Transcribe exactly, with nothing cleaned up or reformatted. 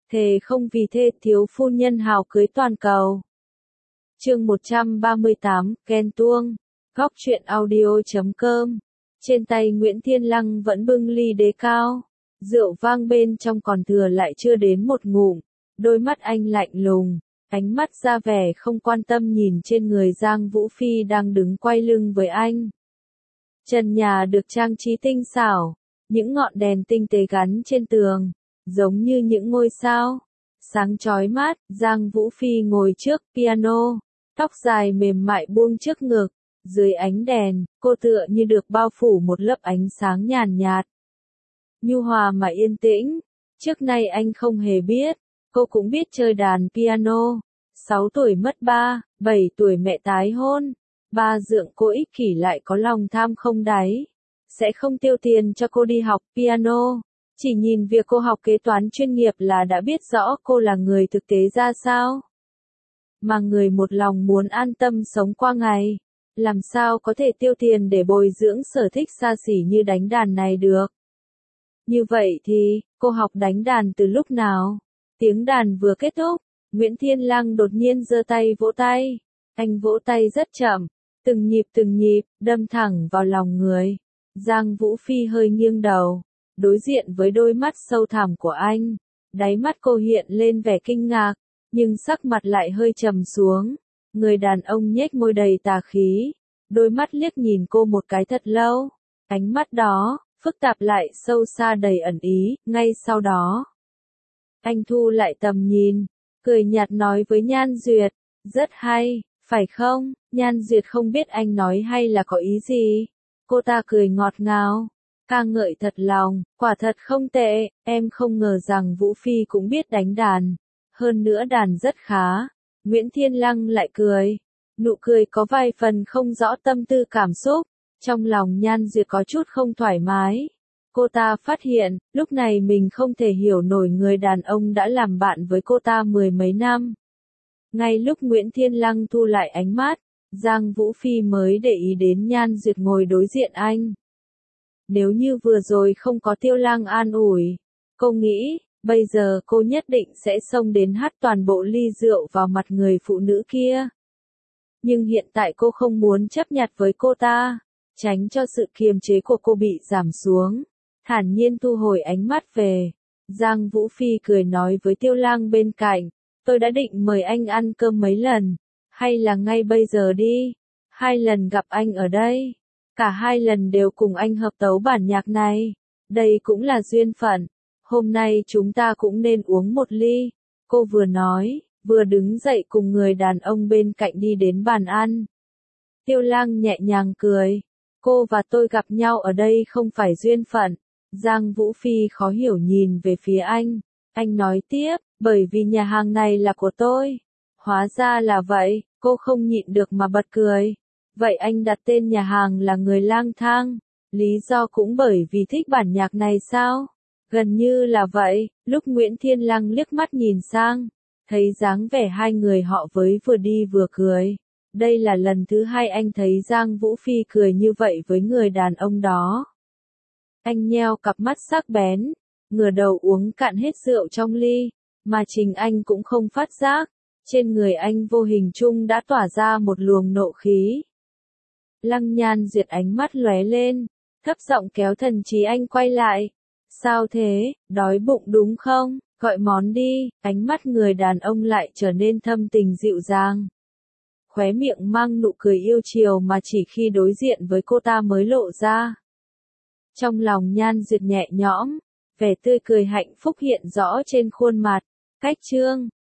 thề không vì thê thiếu phu nhân hào cưới toàn cầu. Chương một trăm ba mươi tám, Ken tuông. Góc truyện audio chấm com. Trên tay Nguyễn Thiên Lăng vẫn bưng ly đế cao. Rượu vang bên trong còn thừa lại chưa đến một ngụm. Đôi mắt anh lạnh lùng, ánh mắt ra vẻ không quan tâm nhìn trên người Giang Vũ Phi đang đứng quay lưng với anh. Trần nhà được trang trí tinh xảo, những ngọn đèn tinh tế gắn trên tường, giống như những ngôi sao. Sáng chói mắt, Giang Vũ Phi ngồi trước piano, tóc dài mềm mại buông trước ngực. Dưới ánh đèn, cô tựa như được bao phủ một lớp ánh sáng nhàn nhạt. Nhu hòa mà yên tĩnh. Trước nay anh không hề biết, cô cũng biết chơi đàn piano. Sáu tuổi mất ba, bảy tuổi mẹ tái hôn. Ba dượng cô ích kỷ lại có lòng tham không đáy. Sẽ không tiêu tiền cho cô đi học piano. Chỉ nhìn việc cô học kế toán chuyên nghiệp là đã biết rõ cô là người thực tế ra sao. Mà người một lòng muốn an tâm sống qua ngày. Làm sao có thể tiêu tiền để bồi dưỡng sở thích xa xỉ như đánh đàn này được. Như vậy thì, cô học đánh đàn từ lúc nào? Tiếng đàn vừa kết thúc, Nguyễn Thiên Lăng đột nhiên giơ tay vỗ tay. Anh vỗ tay rất chậm, từng nhịp từng nhịp, đâm thẳng vào lòng người. Giang Vũ Phi hơi nghiêng đầu, đối diện với đôi mắt sâu thẳm của anh. Đáy mắt cô hiện lên vẻ kinh ngạc, nhưng sắc mặt lại hơi trầm xuống. Người đàn ông nhếch môi đầy tà khí, đôi mắt liếc nhìn cô một cái thật lâu. Ánh mắt đó, phức tạp lại sâu xa đầy ẩn ý, ngay sau đó. Anh thu lại tầm nhìn, cười nhạt nói với Nhan Duyệt, rất hay, phải không? Nhan Duyệt không biết anh nói hay là có ý gì. Cô ta cười ngọt ngào, ca ngợi thật lòng, quả thật không tệ, em không ngờ rằng Vũ Phi cũng biết đánh đàn. Hơn nữa đàn rất khá. Nguyễn Thiên Lăng lại cười. Nụ cười có vài phần không rõ tâm tư cảm xúc. Trong lòng Nhan Duyệt có chút không thoải mái. Cô ta phát hiện, lúc này mình không thể hiểu nổi người đàn ông đã làm bạn với cô ta mười mấy năm. Ngay lúc Nguyễn Thiên Lăng thu lại ánh mắt, Giang Vũ Phi mới để ý đến Nhan Duyệt ngồi đối diện anh. Nếu như vừa rồi không có Tiêu Lang an ủi, cô nghĩ, bây giờ cô nhất định sẽ xông đến hắt toàn bộ ly rượu vào mặt người phụ nữ kia. Nhưng hiện tại cô không muốn chấp nhặt với cô ta, tránh cho sự kiềm chế của cô bị giảm xuống. Thản nhiên thu hồi ánh mắt về. Giang Vũ Phi cười nói với Tiêu Lang bên cạnh, tôi đã định mời anh ăn cơm mấy lần, hay là ngay bây giờ đi. Hai lần gặp anh ở đây, cả hai lần đều cùng anh hợp tấu bản nhạc này. Đây cũng là duyên phận. Hôm nay chúng ta cũng nên uống một ly. Cô vừa nói, vừa đứng dậy cùng người đàn ông bên cạnh đi đến bàn ăn. Tiêu Lang nhẹ nhàng cười. Cô và tôi gặp nhau ở đây không phải duyên phận. Giang Vũ Phi khó hiểu nhìn về phía anh. Anh nói tiếp, bởi vì nhà hàng này là của tôi. Hóa ra là vậy, cô không nhịn được mà bật cười. Vậy anh đặt tên nhà hàng là Người Lang Thang. Lý do cũng bởi vì thích bản nhạc này sao? Gần như là vậy. Lúc Nguyễn Thiên Lăng liếc mắt nhìn sang, thấy dáng vẻ hai người họ với vừa đi vừa cười. Đây là lần thứ hai anh thấy Giang Vũ Phi cười như vậy với người đàn ông đó. Anh nheo cặp mắt sắc bén, ngửa đầu uống cạn hết rượu trong ly, mà chính anh cũng không phát giác. Trên người anh vô hình chung đã tỏa ra một luồng nộ khí. Lăng Nhan Duyệt ánh mắt lóe lên, thấp giọng kéo Thần Chí Anh quay lại. Sao thế, đói bụng đúng không? Gọi món đi. Ánh mắt người đàn ông lại trở nên thâm tình dịu dàng. Khóe miệng mang nụ cười yêu chiều mà chỉ khi đối diện với cô ta mới lộ ra. Trong lòng Nhan Duyệt nhẹ nhõm, vẻ tươi cười hạnh phúc hiện rõ trên khuôn mặt. Cách chương